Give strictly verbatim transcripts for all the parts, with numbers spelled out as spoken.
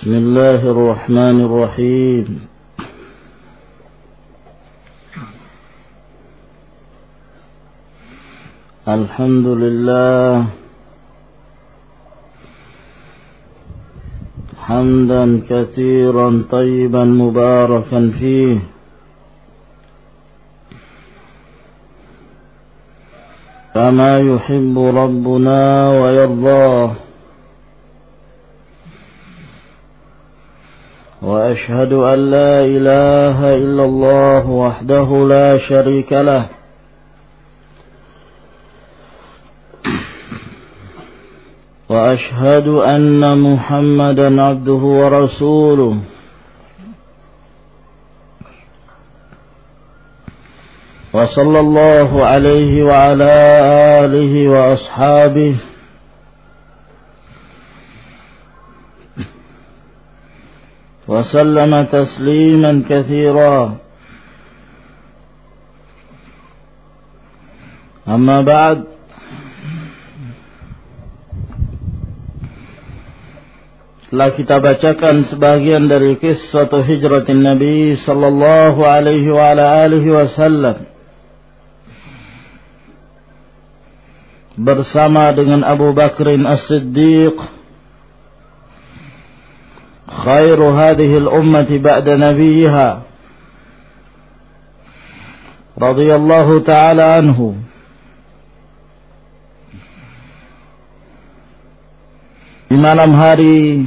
بسم الله الرحمن الرحيم الحمد لله حمدا كثيرا طيبا مباركا فيه كما يحب ربنا ويرضاه وأشهد أن لا إله إلا الله وحده لا شريك له وأشهد أن محمدا عبده ورسوله وصلى الله عليه وعلى آله وأصحابه وسلم تسليما كثيرا أما بعد telah kita bacakan sebagian dari kisah hijratin Nabi sallallahu alaihi wa ala alihi wasallam bersama dengan Abu Bakrin As-Siddiq khairu hadhihi al-ummati ba'da nabiyha radhiyallahu ta'ala anhu. Di malam hari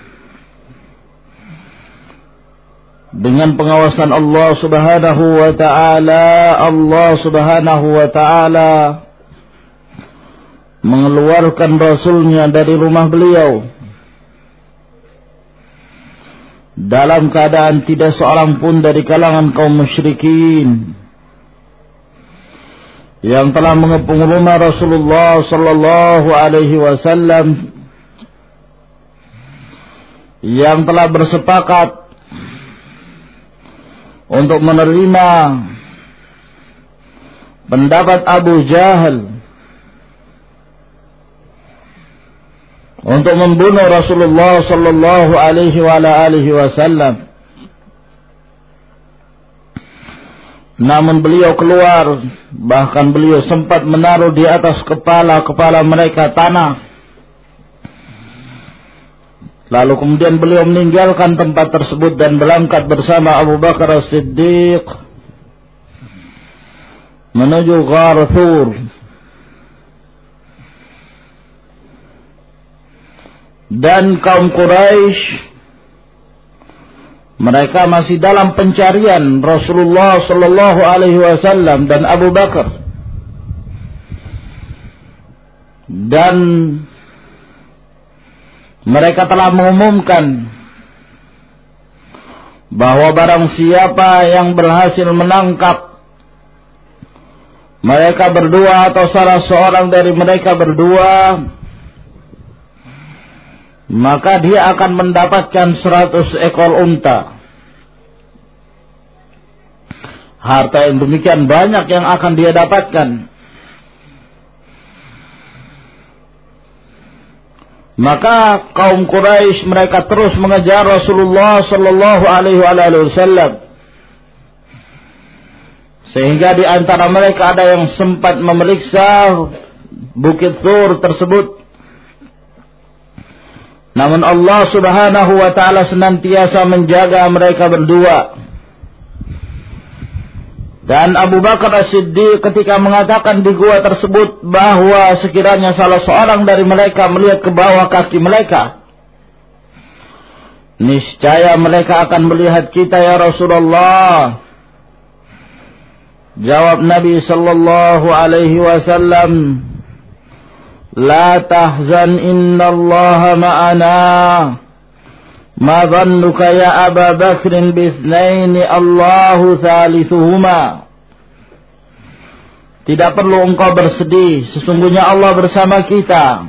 dengan pengawasan Allah Subhanahu wa ta'ala, Allah Subhanahu wa ta'ala mengeluarkan Rasulnya dari rumah beliau dalam keadaan tidak seorang pun dari kalangan kaum musyrikin yang telah mengepung rumah Rasulullah sallallahu alaihi wasallam, yang telah bersepakat untuk menerima pendapat Abu Jahal untuk membunuh Rasulullah sallallahu alaihi wa alihi wasallam. Namun beliau keluar, bahkan beliau sempat menaruh di atas kepala-kepala mereka tanah. Lalu kemudian beliau meninggalkan tempat tersebut dan berangkat bersama Abu Bakar As-Siddiq menuju Ghar Thur. Dan kaum Quraisy, mereka masih dalam pencarian Rasulullah sallallahu alaihi wasallam dan Abu Bakar. Dan mereka telah mengumumkan bahwa barang siapa yang berhasil menangkap mereka berdua atau salah seorang dari mereka berdua, maka dia akan mendapatkan seratus ekor unta. Harta yang demikian banyak yang akan dia dapatkan. Maka kaum Quraisy mereka terus mengejar Rasulullah sallallahu alaihi wasallam, sehingga di antara mereka ada yang sempat memeriksa Bukit Thur tersebut. Namun Allah Subhanahu wa ta'ala senantiasa menjaga mereka berdua. Dan Abu Bakar As-Siddiq ketika mengatakan di gua tersebut bahwa sekiranya salah seorang dari mereka melihat ke bawah kaki mereka, niscaya mereka akan melihat kita ya Rasulullah. Jawab Nabi sallallahu alaihi wasallam, la tahzan innallaha ma'ana. Ma dhannuka ya Aba Bakrin bithnaini Allahu thalithuhuma. Tidak perlu engkau bersedih, sesungguhnya Allah bersama kita.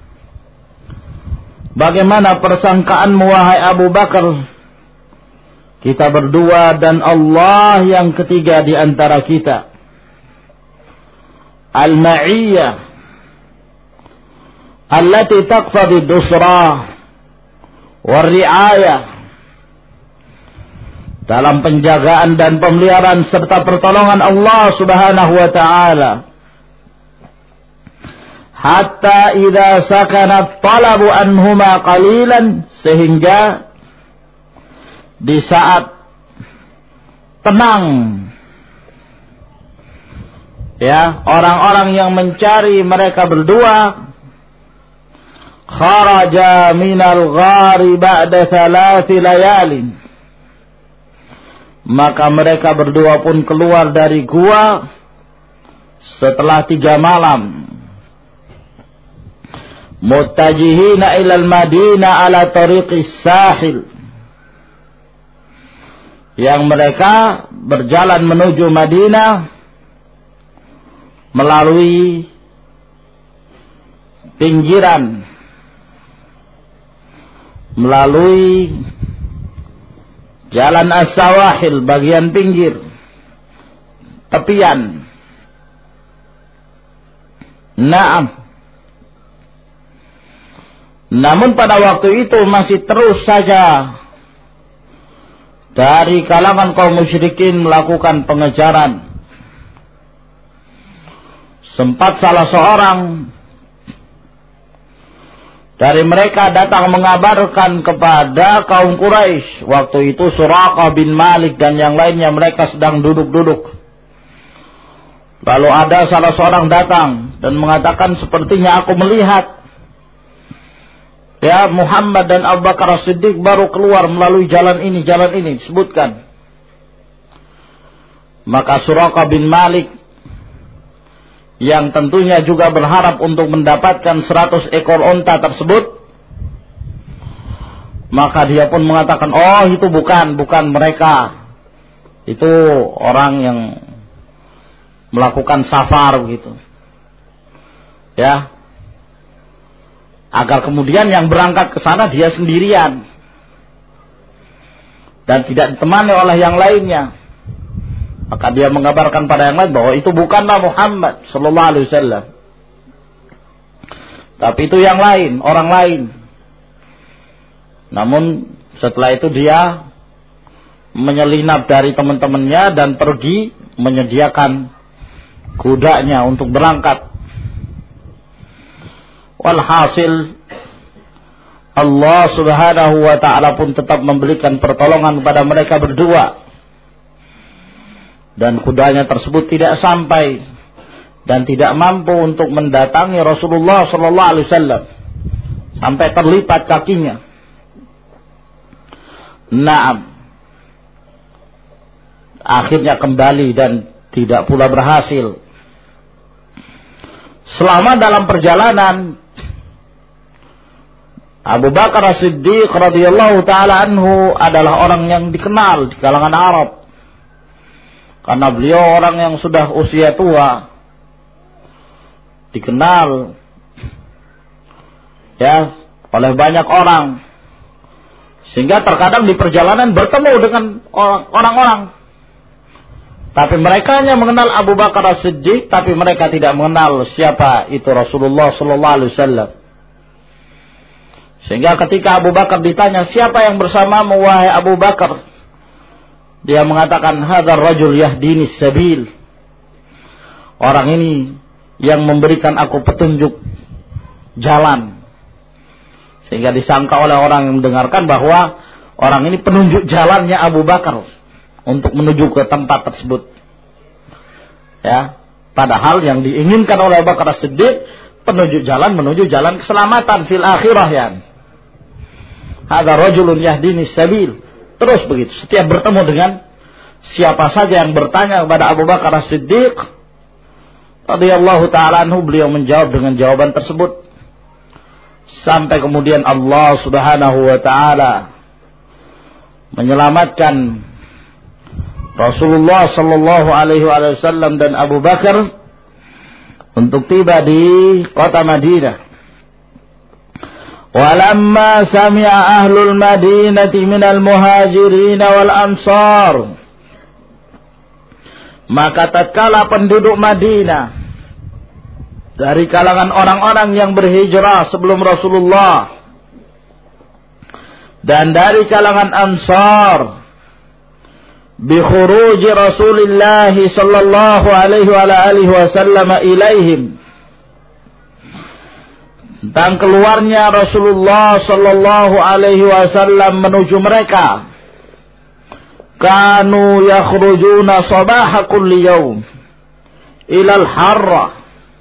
Bagaimana persangkaanmu wahai Abu Bakar? Kita berdua dan Allah yang ketiga di antara kita. Al-ma'iyyah allati taqtadi ad-dusra war-ri'ayah, dalam penjagaan dan pemeliharaan serta pertolongan Allah Subhanahu wa taala. Hatta idza sakana talabu anhuma qalilan, sehingga di saat tenang, ya, orang-orang yang mencari mereka berdua, kharaja minal ghari ba'da thalathi layalin, maka mereka berdua pun keluar dari gua setelah tiga malam. Muttajihina ilal Madinah ala tariqis sahil, yang mereka berjalan menuju Madinah melalui pinggiran, melalui jalan as-sawahil, bagian pinggir, tepian. Naam. Namun pada waktu itu masih terus saja dari kalangan kaum musyrikin melakukan pengejaran. Sempat salah seorang dari mereka datang mengabarkan kepada kaum Quraisy. Waktu itu Suraqah bin Malik dan yang lainnya, mereka sedang duduk-duduk. Lalu ada salah seorang datang dan mengatakan, sepertinya aku melihat, ya, Muhammad dan Abu Bakar As-Siddiq baru keluar melalui jalan ini, jalan ini disebutkan. Maka Suraqah bin Malik, yang tentunya juga berharap untuk mendapatkan seratus ekor unta tersebut, maka dia pun mengatakan, oh itu bukan, bukan mereka. Itu orang yang melakukan safar begitu. Ya. Agar kemudian yang berangkat ke sana dia sendirian dan tidak ditemani oleh yang lainnya. Maka dia mengabarkan pada yang lain bahwa itu bukanlah Muhammad sallallahu alaihi wasallam, tapi itu yang lain, orang lain. Namun setelah itu dia menyelinap dari teman-temannya dan pergi menyediakan kudanya untuk berangkat. Walhasil Allah Subhanahu wa ta'ala pun tetap memberikan pertolongan kepada mereka berdua, dan kudanya tersebut tidak sampai dan tidak mampu untuk mendatangi Rasulullah sallallahu alaihi wasallam sampai terlipat kakinya. Naam. Akhirnya kembali dan tidak pula berhasil. Selama dalam perjalanan, Abu Bakar As-Siddiq radhiyallahu taala anhu adalah orang yang dikenal di kalangan Arab, karena beliau orang yang sudah usia tua, dikenal ya oleh banyak orang, sehingga terkadang di perjalanan bertemu dengan orang-orang. Tapi mereka hanya mengenal Abu Bakar As-Siddiq, tapi mereka tidak mengenal siapa itu Rasulullah sallallahu alaihi wasallam. Sehingga ketika Abu Bakar ditanya, siapa yang bersamamu wahai Abu Bakar? Dia mengatakan, hadzal rajul yahdini sabil. Orang ini yang memberikan aku petunjuk jalan. Sehingga disangka oleh orang yang mendengarkan bahwa orang ini penunjuk jalannya Abu Bakar untuk menuju ke tempat tersebut. Ya, padahal yang diinginkan oleh Abu Bakar As-Siddiq penunjuk jalan menuju jalan keselamatan fil akhirah ya. Hadza rajulun yahdini sabil. Terus begitu, setiap bertemu dengan siapa saja yang bertanya kepada Abu Bakar As-Siddiq radhiyallahu taala anhu, beliau menjawab dengan jawaban tersebut. Sampai kemudian Allah Subhanahu wa taala menyelamatkan Rasulullah sallallahu alaihi wasallam dan Abu Bakar untuk tiba di kota Madinah. Walamma sami'a ahlul Madinati minal muhajirin wal ansar, maka tatkala penduduk Madinah dari kalangan orang-orang yang berhijrah sebelum Rasulullah dan dari kalangan Ansar bi khuruji Rasulillah sallallahu alaihi wa alihi wasallam ilaihim, tentang keluarnya Rasulullah sallallahu alaihi wasallam menuju mereka. Kanu yakhrujuna sabaha kulli yaum ilal harra,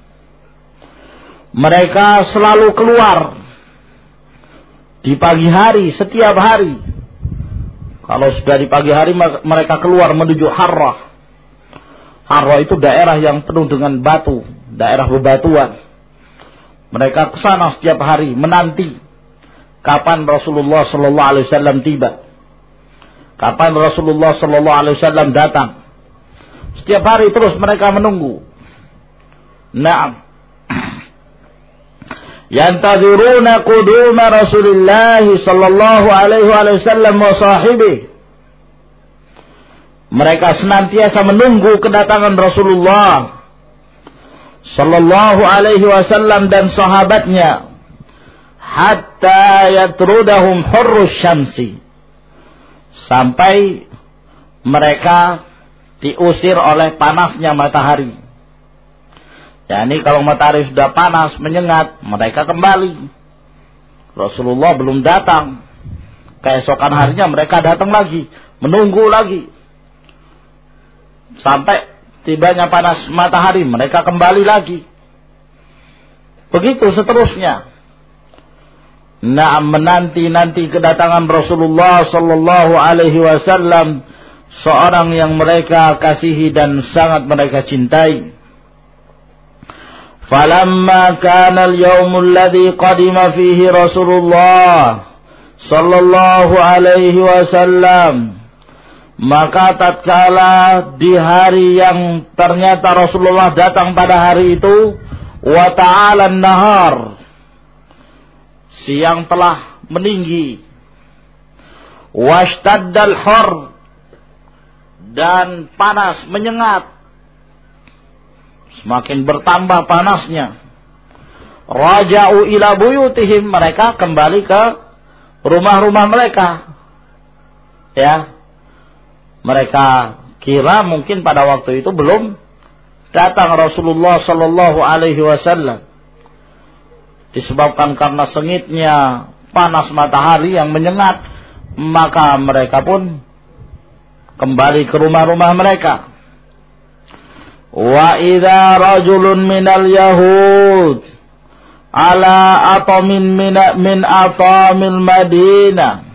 mereka selalu keluar di pagi hari, setiap hari. Kalau sudah di pagi hari mereka keluar menuju Harrah. Harrah itu daerah yang penuh dengan batu, daerah bebatuan. Mereka ke sana setiap hari menanti kapan Rasulullah sallallahu alaihi wasallam tiba. Kapan Rasulullah sallallahu alaihi wasallam datang. Setiap hari terus mereka menunggu. Naam. Yantaziruna quduma Rasulillah sallallahu alaihi wasallam wa sahibihi. Mereka senantiasa menunggu kedatangan Rasulullah sallallahu alaihi wasallam dan sahabatnya, hatta yatrudahum hurrus syamsi, sampai mereka diusir oleh panasnya matahari. Yani kalau matahari sudah panas, menyengat, mereka kembali. Rasulullah belum datang. Keesokan harinya mereka datang lagi, menunggu lagi. Sampai tibanya panas matahari, mereka kembali lagi. Begitu seterusnya. Nah, menanti-nanti kedatangan Rasulullah sallallahu alaihi wasallam, seorang yang mereka kasihi dan sangat mereka cintai. Falamma kana al-yawmul ladzi qadima fihi Rasulullah sallallahu alaihi wasallam, maka tatkala di hari yang ternyata Rasulullah datang pada hari itu, wa ta'ala an-nahar, siang telah meninggi, washtaddal har, dan panas menyengat, semakin bertambah panasnya. Raja'u ila buyutihim, mereka kembali ke rumah-rumah mereka. Ya. Mereka kira mungkin pada waktu itu belum datang Rasulullah sallallahu alaihi wasallam. Disebabkan karena sengitnya panas matahari yang menyengat, maka mereka pun kembali ke rumah-rumah mereka. Wa idza rajulun minal yahud ala atamin min min atamil Madinah,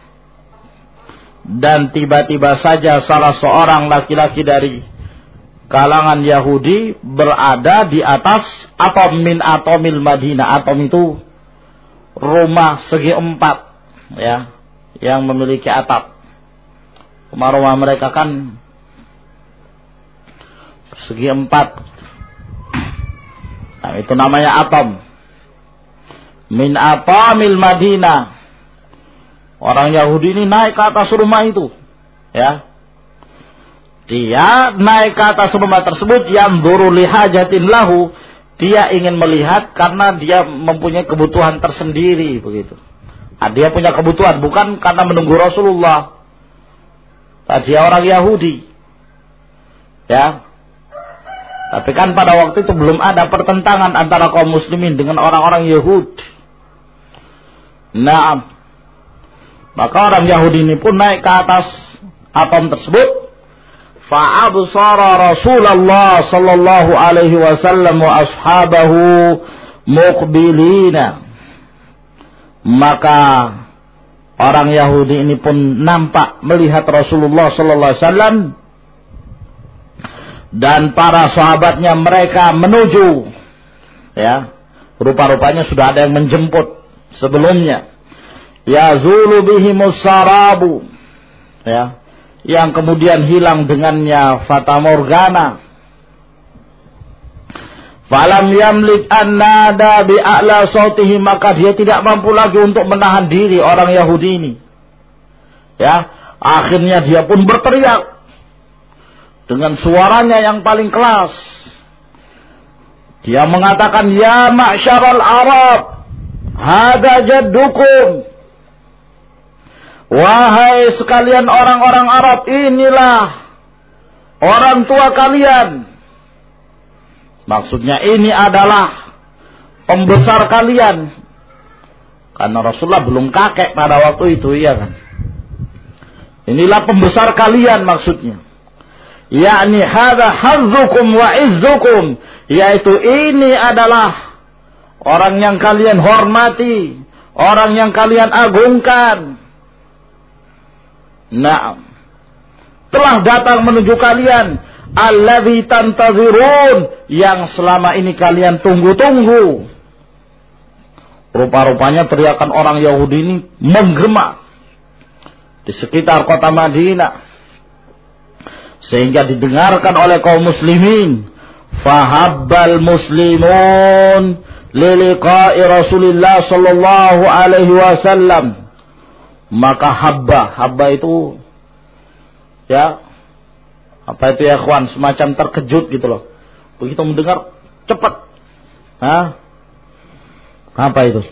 dan tiba-tiba saja salah seorang laki-laki dari kalangan Yahudi berada di atas atom min atomil Madinah. Atom itu rumah segi empat, ya, yang memiliki atap. Rumah-rumah mereka kan segi empat. Nah, itu namanya atom. Min atomil Madinah. Orang Yahudi ini naik ke atas rumah itu, ya. Dia naik ke atas rumah tersebut, yanzuru lihajatin lahu, dia ingin melihat karena dia mempunyai kebutuhan tersendiri, begitu. Nah, dia punya kebutuhan bukan karena menunggu Rasulullah. Nah, dia orang Yahudi, ya. Tapi kan pada waktu itu belum ada pertentangan antara kaum muslimin dengan orang-orang Yahud. Nah, maka orang Yahudi ini pun naik ke atas atom tersebut. Fa'absara Rasulullah sallallahu alaihi wasallam wa ashabahu muqbilina. Maka orang Yahudi ini pun nampak melihat Rasulullah sallallahu alaihi wasallam dan para sahabatnya, mereka menuju, ya, rupa-rupanya sudah ada yang menjemput sebelumnya. Yazulu bihimus sarabu, ya, yang kemudian hilang dengannya fata morgana. Falam yamlik an nada bi a'la sautihi, maka dia tidak mampu lagi untuk menahan diri orang Yahudi ini. Ya, akhirnya dia pun berteriak dengan suaranya yang paling keras. Dia mengatakan, ya ma'syaral Arab, hada jaddukum. Wahai sekalian orang-orang Arab, inilah orang tua kalian. Maksudnya ini adalah pembesar kalian. Karena Rasulullah belum kakek pada waktu itu, iya kan? Inilah pembesar kalian maksudnya. Yakni hadza hazzukum wa izzukum, yaitu ini adalah orang yang kalian hormati, orang yang kalian agungkan. Naam. Telah datang menuju kalian alladzi tantazirun, yang selama ini kalian tunggu-tunggu. Rupa-rupanya teriakan orang Yahudi ini menggema di sekitar kota Madinah, sehingga didengarkan oleh kaum muslimin. Fahabbal muslimun liliqa'i Rasulillah sallallahu alaihi wasallam. Maka habba, habba itu ya, apa itu ya kawan, semacam terkejut gitu loh. Begitu mendengar cepat. Hah? Apa itu?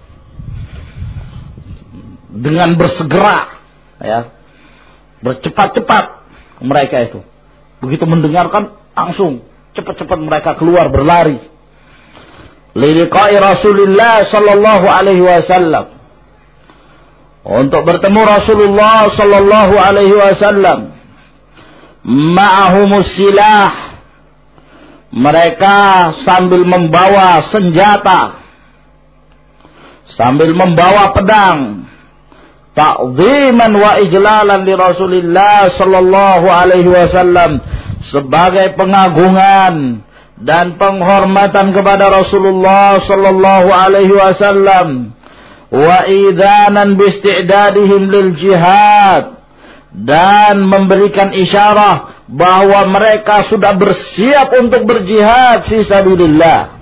Dengan bersegera, ya, bercepat-cepat mereka itu. Begitu mendengarkan langsung cepat-cepat mereka keluar berlari. Liliqa'i Rasulillah sallallahu alaihi wasallam, untuk bertemu Rasulullah sallallahu alaihi wasallam. Ma'ahumus silah, mereka sambil membawa senjata, sambil membawa pedang. Ta'ziman wa ijlalan li Rasulillah sallallahu alaihi wasallam, sebagai pengagungan dan penghormatan kepada Rasulullah sallallahu alaihi wasallam. Wa idzanan bi isti'dadihim lil jihad, dan memberikan isyarah bahwa mereka sudah bersiap untuk berjihad fi sabilillah.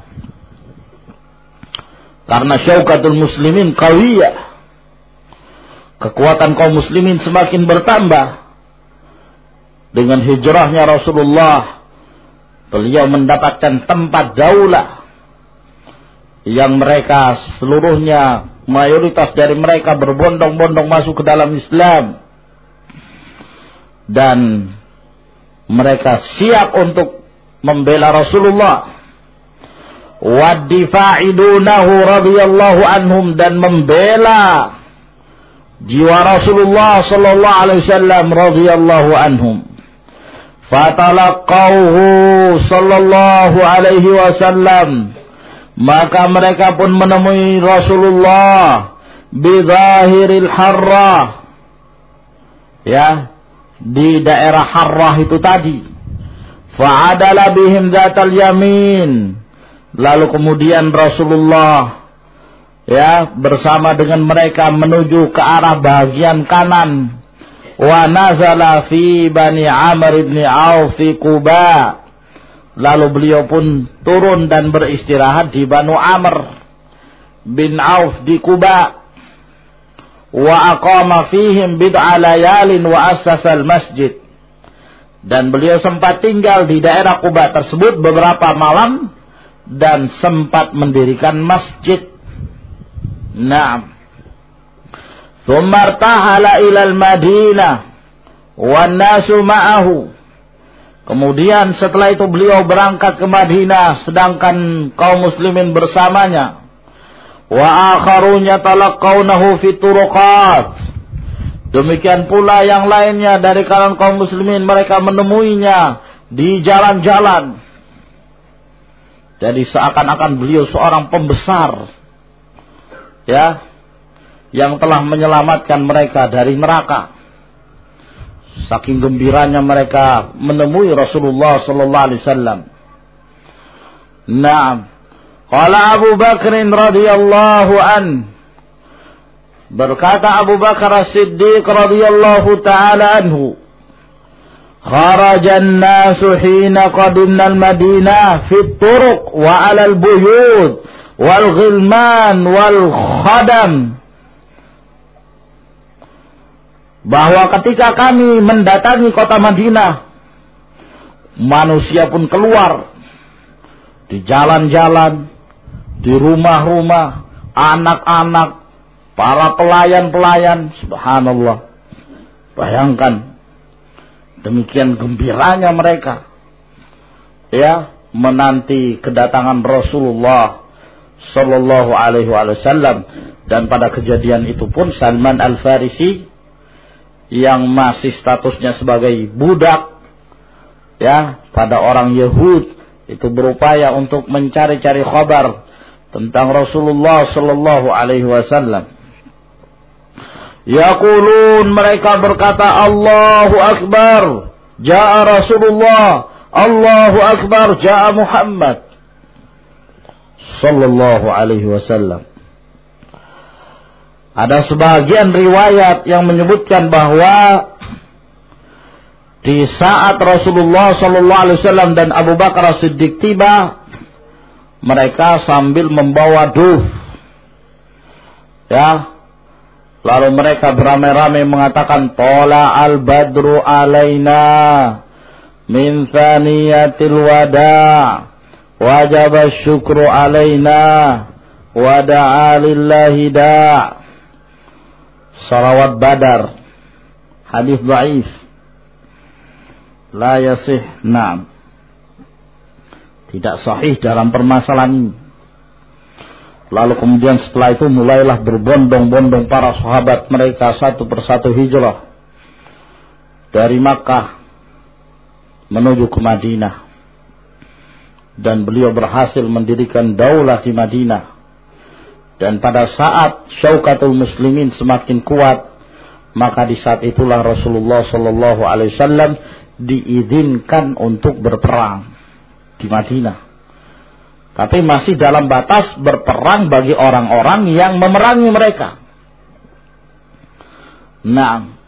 Karena syaukatul muslimin qawiyah, kekuatan kaum muslimin semakin bertambah dengan hijrahnya Rasulullah. Beliau mendapatkan tempat daulah yang mereka seluruhnya, mayoritas dari mereka berbondong-bondong masuk ke dalam Islam, dan mereka siap untuk membela Rasulullah. Waddifa'idunahu radhiyallahu anhum, dan membela jiwa Rasulullah sallallahu alaihi wasallam radhiyallahu anhum. Fatalaqawhu sallallahu alaihi wasallam, maka mereka pun menemui Rasulullah bidhahiril harrah, ya, di daerah Harrah itu tadi. Fa'adala bihim dzatal yamin, lalu kemudian Rasulullah, ya, bersama dengan mereka menuju ke arah bagian kanan. Wa nazala fi Bani Amr ibn Auf fi Quba, lalu beliau pun turun dan beristirahat di Banu Amr bin Auf di Quba. Wa aqama fihim bid'a layalin wa assasal masjid, dan beliau sempat tinggal di daerah Quba tersebut beberapa malam dan sempat mendirikan masjid. Naam. Tsumma irtahala ila al-Madinah wan nasu ma'ahu. Kemudian setelah itu beliau berangkat ke Madinah sedangkan kaum muslimin bersamanya. Wa akharun yatalaqawnahu fi turuqat, demikian pula yang lainnya dari kalangan kaum muslimin, mereka menemuinya di jalan-jalan. Jadi seakan-akan beliau seorang pembesar, ya, yang telah menyelamatkan mereka dari neraka. Saking gembiranya mereka menemui Rasulullah sallallahu alaihi wasallam. Naam. Qala Abu Bakr radhiyallahu an, berkata Abu Bakar As-Siddiq radhiyallahu taala anhu, kharaja an-nasu hina qadimna al-Madinah fi at-turuq wa 'ala al-buyut wal ghilman wal khadam, bahwa ketika kami mendatangi kota Madinah, manusia pun keluar di jalan-jalan, di rumah-rumah, anak-anak, para pelayan-pelayan, subhanallah. Bayangkan, demikian gembiranya mereka, ya, menanti kedatangan Rasulullah Sallallahu Alaihi Wasallam. Dan pada kejadian itu pun Salman Al-Farisi yang masih statusnya sebagai budak, ya, pada orang Yahud, itu berupaya untuk mencari-cari kabar tentang Rasulullah Sallallahu Alaihi Wasallam. Yaqulun, mereka berkata, Allahu Akbar, ja'a Rasulullah, Allahu Akbar, ja'a Muhammad Sallallahu Alaihi Wasallam. Ada sebagian riwayat yang menyebutkan bahwa di saat Rasulullah Sallallahu Alaihi Wasallam dan Abu Bakar As-Siddiq tiba, mereka sambil membawa duf, ya. Lalu mereka beramai-ramai mengatakan, Tola al-badru alaina min thaniyatil wada' wajaba syukru alaina wada'a lillahi da'. Salawat Badar, hadis dhaif, la yasih, na'am, tidak sahih dalam permasalahan ini. Lalu kemudian setelah itu mulailah berbondong-bondong para sahabat mereka satu persatu hijrah dari Makkah menuju ke Madinah. Dan beliau berhasil mendirikan daulah di Madinah. Dan pada saat syaukatul muslimin semakin kuat, maka di saat itulah Rasulullah Sallallahu Alaihi Wasallam diizinkan untuk berperang di Madinah. Tapi masih dalam batas berperang bagi orang-orang yang memerangi mereka. Naam.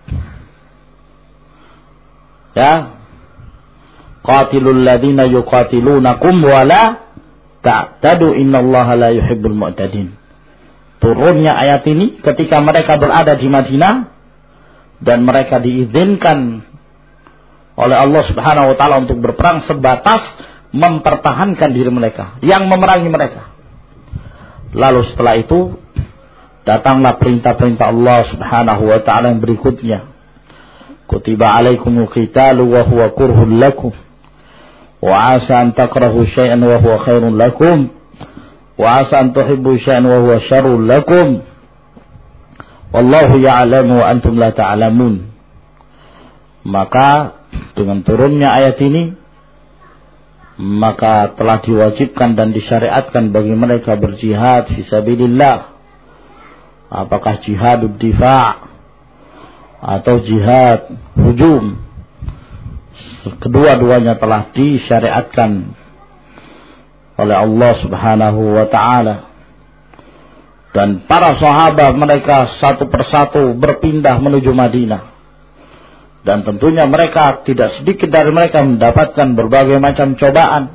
Ya. Qatilul ladzina yuqatilunakum wala ta'tadu innallaha la yuhibbul mu'tadin. Turunnya ayat ini ketika mereka berada di Madinah dan mereka diizinkan oleh Allah Subhanahu wa taala untuk berperang sebatas mempertahankan diri mereka yang memerangi mereka. Lalu setelah itu datanglah perintah-perintah Allah Subhanahu wa taala yang berikutnya. Kutiba alaikumul qitalu wa huwa kurhun lakum wa asa an takrahu syai'an wa huwa khairun lakum wa asa an tuhibbu syai'an wa huwa syarrun lakum wallahu ya'lamu wa antum la ta'lamun. Maka dengan turunnya ayat ini, maka telah diwajibkan dan disyariatkan bagi mereka berjihad fisabilillah. Apakah jihad difa' atau jihad hujum, kedua-duanya telah disyariatkan oleh Allah Subhanahu wa taala. Dan para sahabat mereka satu persatu berpindah menuju Madinah. Dan tentunya mereka, tidak sedikit dari mereka mendapatkan berbagai macam cobaan.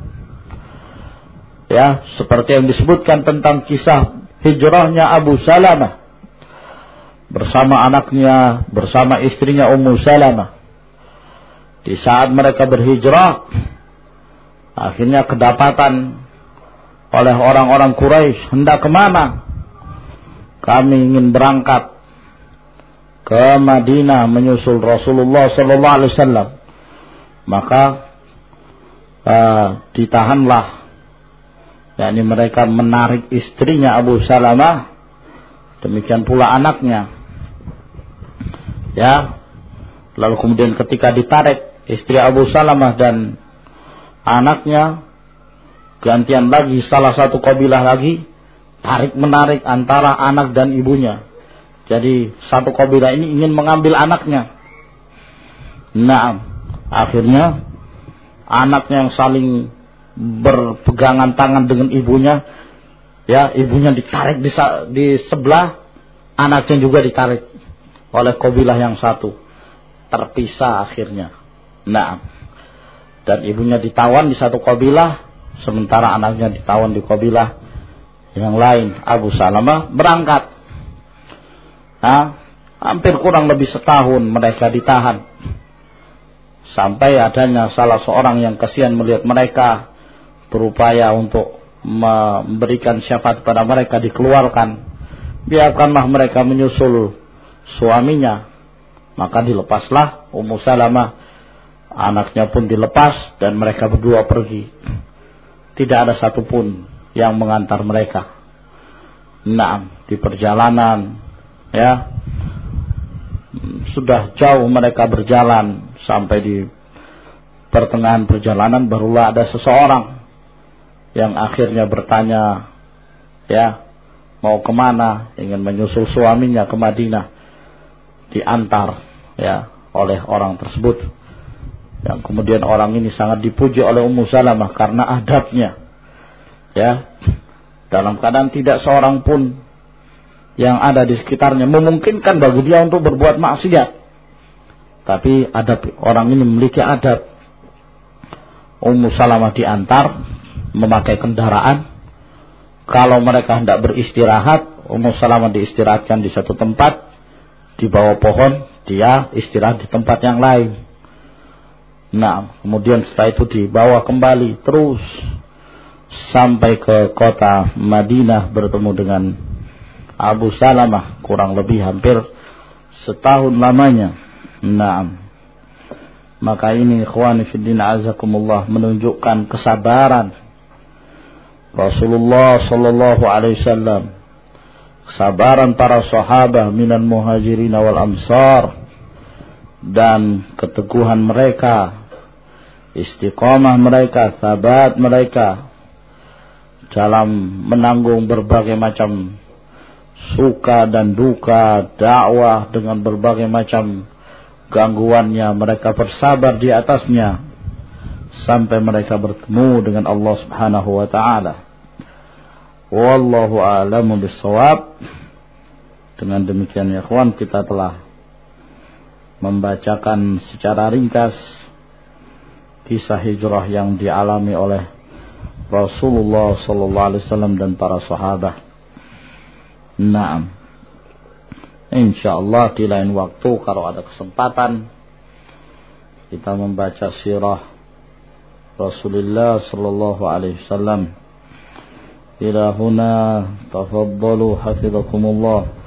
Ya, seperti yang disebutkan tentang kisah hijrahnya Abu Salamah bersama anaknya, bersama istrinya Ummu Salamah. Di saat mereka berhijrah, akhirnya kedapatan oleh orang-orang Quraisy, hendak kemana? Kami ingin berangkat ke Madinah menyusul Rasulullah Sallallahu Alaihi Wasallam. Maka uh, ditahanlah, yakni mereka menarik istrinya Abu Salamah, demikian pula anaknya. Ya, lalu kemudian ketika ditarik istri Abu Salamah dan anaknya, gantian lagi salah satu kabilah lagi tarik menarik antara anak dan ibunya. Jadi satu kabilah ini ingin mengambil anaknya. Nah, akhirnya anaknya yang saling berpegangan tangan dengan ibunya, ya, ibunya ditarik di, di sebelah, anaknya juga ditarik oleh kabilah yang satu. Terpisah akhirnya. Nah, dan ibunya ditawan di satu kabilah, sementara anaknya ditawan di kabilah yang lain. Abu Salamah berangkat. Nah, hampir kurang lebih setahun mereka ditahan. Sampai adanya salah seorang yang kasihan melihat mereka, berupaya untuk memberikan syafaat pada mereka, dikeluarkan biarkanlah mereka menyusul suaminya. Maka dilepaslah Ummu Salamah, anaknya pun dilepas dan mereka berdua pergi. Tidak ada satupun yang mengantar mereka. Nah, di perjalanan, ya, sudah jauh mereka berjalan, sampai di pertengahan perjalanan barulah ada seseorang yang akhirnya bertanya, ya, mau kemana, ingin menyusul suaminya ke Madinah, diantar, ya, oleh orang tersebut. Yang kemudian orang ini sangat dipuji oleh Ummu Salamah karena adabnya, ya, dalam keadaan tidak seorang pun yang ada di sekitarnya memungkinkan bagi dia untuk berbuat maksiat, tapi adab, orang ini memiliki adab. Ummu Salamah diantar memakai kendaraan. Kalau mereka hendak beristirahat, Ummu Salamah diistirahatkan di satu tempat di bawah pohon, dia istirahat di tempat yang lain. Nah, kemudian setelah itu dibawa kembali terus sampai ke kota Madinah, bertemu dengan Abu Salamah kurang lebih hampir setahun lamanya. Nah, maka ini ikhwani fiddin azakumullah menunjukkan kesabaran Rasulullah sallallahu alaihi wasallam, kesabaran para sahabat minal muhajirin wal ansar, dan keteguhan mereka, istiqamah mereka, sabat mereka dalam menanggung berbagai macam suka dan duka dakwah dengan berbagai macam gangguannya. Mereka bersabar di atasnya sampai mereka bertemu dengan Allah Subhanahu wa taala. Wallahu a'lamu bissawab. Dengan demikian ya ikhwan, kita telah membacakan secara ringkas kisah hijrah yang dialami oleh Rasulullah sallallahu alaihi wasallam dan para sahabat. Naam. Insyaallah di lain waktu kalau ada kesempatan kita membaca sirah Rasulullah sallallahu alaihi wasallam. Ila huna tafaddalu hafizakumullah.